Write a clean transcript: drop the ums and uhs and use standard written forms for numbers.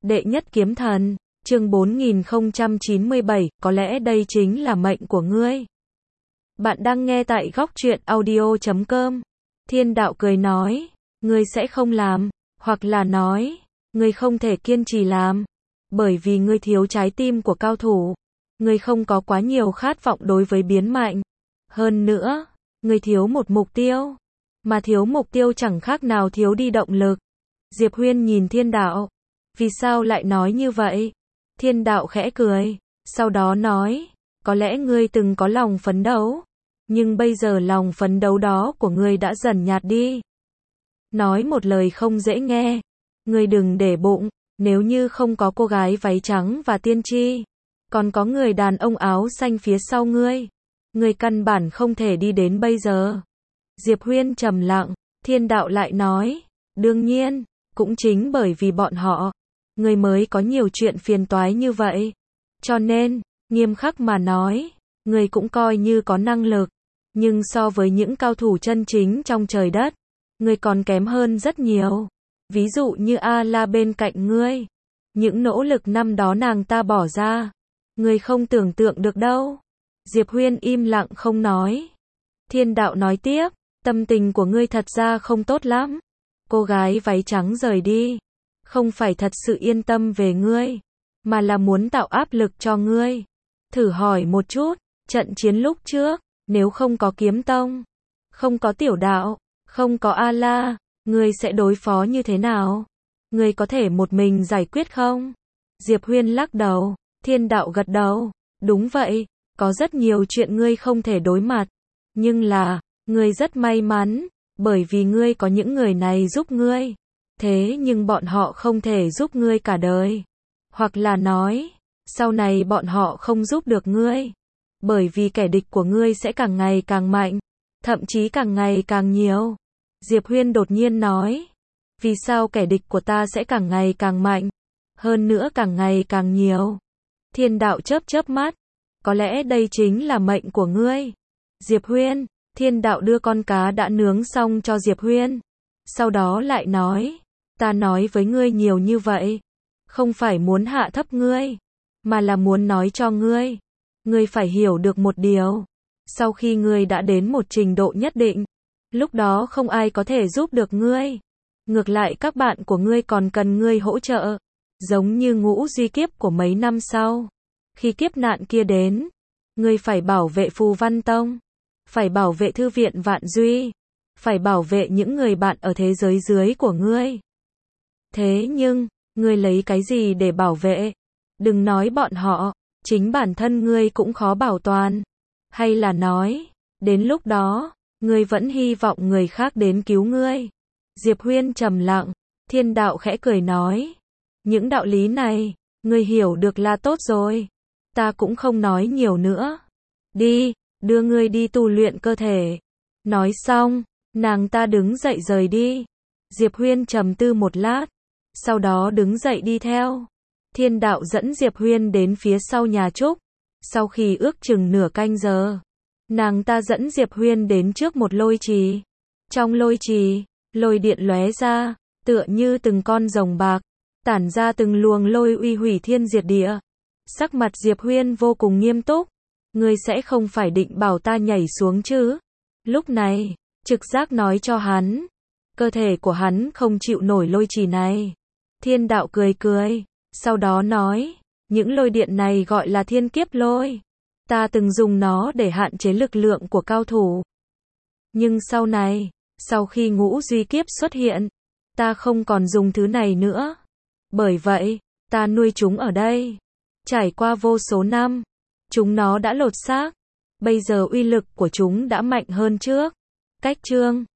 Đệ nhất kiếm thần, chương 4097, có lẽ đây chính là mệnh của ngươi. Bạn đang nghe tại góc truyện audio.com. Thiên đạo cười nói, ngươi sẽ không làm, hoặc là nói, ngươi không thể kiên trì làm, bởi vì ngươi thiếu trái tim của cao thủ. Ngươi không có quá nhiều khát vọng đối với biến mạnh. Hơn nữa, ngươi thiếu một mục tiêu, mà thiếu mục tiêu chẳng khác nào thiếu đi động lực. Diệp Huyên nhìn thiên đạo. Vì sao lại nói như vậy? Thiên đạo khẽ cười, sau đó nói, có lẽ ngươi từng có lòng phấn đấu, nhưng bây giờ lòng phấn đấu đó của ngươi đã dần nhạt đi. Nói một lời không dễ nghe, ngươi đừng để bụng, nếu như không có cô gái váy trắng và tiên tri, còn có người đàn ông áo xanh phía sau ngươi căn bản không thể đi đến bây giờ. Diệp Huyên trầm lặng, thiên đạo lại nói, đương nhiên, cũng chính bởi vì bọn họ, ngươi mới có nhiều chuyện phiền toái như vậy. Cho nên, nghiêm khắc mà nói, ngươi cũng coi như có năng lực, nhưng so với những cao thủ chân chính trong trời đất, ngươi còn kém hơn rất nhiều. Ví dụ như A-la bên cạnh ngươi, những nỗ lực năm đó nàng ta bỏ ra, ngươi không tưởng tượng được đâu. Diệp Huyên im lặng không nói. Thiên đạo nói tiếp, tâm tình của ngươi thật ra không tốt lắm. Cô gái váy trắng rời đi, không phải thật sự yên tâm về ngươi, mà là muốn tạo áp lực cho ngươi. Thử hỏi một chút, trận chiến lúc trước, nếu không có kiếm tông, không có tiểu đạo, không có A-la, ngươi sẽ đối phó như thế nào? Ngươi có thể một mình giải quyết không? Diệp Huyên lắc đầu, thiên đạo gật đầu, đúng vậy, có rất nhiều chuyện ngươi không thể đối mặt, nhưng là, ngươi rất may mắn, bởi vì ngươi có những người này giúp ngươi. Thế nhưng bọn họ không thể giúp ngươi cả đời. Hoặc là nói, sau này bọn họ không giúp được ngươi. Bởi vì kẻ địch của ngươi sẽ càng ngày càng mạnh, thậm chí càng ngày càng nhiều. Diệp Huyên đột nhiên nói, vì sao kẻ địch của ta sẽ càng ngày càng mạnh, hơn nữa càng ngày càng nhiều? Thiên đạo chớp mắt, có lẽ đây chính là mệnh của ngươi. Diệp Huyên, thiên đạo đưa con cá đã nướng xong cho Diệp Huyên. Sau đó lại nói, ta nói với ngươi nhiều như vậy, không phải muốn hạ thấp ngươi, mà là muốn nói cho ngươi, ngươi phải hiểu được một điều. Sau khi ngươi đã đến một trình độ nhất định, lúc đó không ai có thể giúp được ngươi. Ngược lại các bạn của ngươi còn cần ngươi hỗ trợ. Giống như Ngũ Duy kiếp của mấy năm sau. Khi kiếp nạn kia đến, ngươi phải bảo vệ Phù Văn Tông, phải bảo vệ Thư viện Vạn Duy, phải bảo vệ những người bạn ở thế giới dưới của ngươi. Thế nhưng, ngươi lấy cái gì để bảo vệ? Đừng nói bọn họ, chính bản thân ngươi cũng khó bảo toàn. Hay là nói, đến lúc đó, ngươi vẫn hy vọng người khác đến cứu ngươi? Diệp Huyên trầm lặng, thiên đạo khẽ cười nói, những đạo lý này, ngươi hiểu được là tốt rồi. Ta cũng không nói nhiều nữa. Đi, đưa ngươi đi tu luyện cơ thể. Nói xong, nàng ta đứng dậy rời đi. Diệp Huyên trầm tư một lát, sau đó đứng dậy đi theo. Thiên đạo dẫn Diệp Huyên đến phía sau nhà Trúc. Sau khi ước chừng nửa canh giờ, nàng ta dẫn Diệp Huyên đến trước một lôi trì. Trong lôi trì, lôi điện lóe ra, tựa như từng con rồng bạc, tản ra từng luồng lôi uy hủy thiên diệt địa. Sắc mặt Diệp Huyên vô cùng nghiêm túc. Ngươi sẽ không phải định bảo ta nhảy xuống chứ? Lúc này, trực giác nói cho hắn, cơ thể của hắn không chịu nổi lôi trì này. Thiên đạo cười, sau đó nói, những lôi điện này gọi là thiên kiếp lôi. Ta từng dùng nó để hạn chế lực lượng của cao thủ. Nhưng sau này, sau khi Ngũ Duy kiếp xuất hiện, ta không còn dùng thứ này nữa. Bởi vậy, ta nuôi chúng ở đây. Trải qua vô số năm, chúng nó đã lột xác. Bây giờ uy lực của chúng đã mạnh hơn trước. Cách chương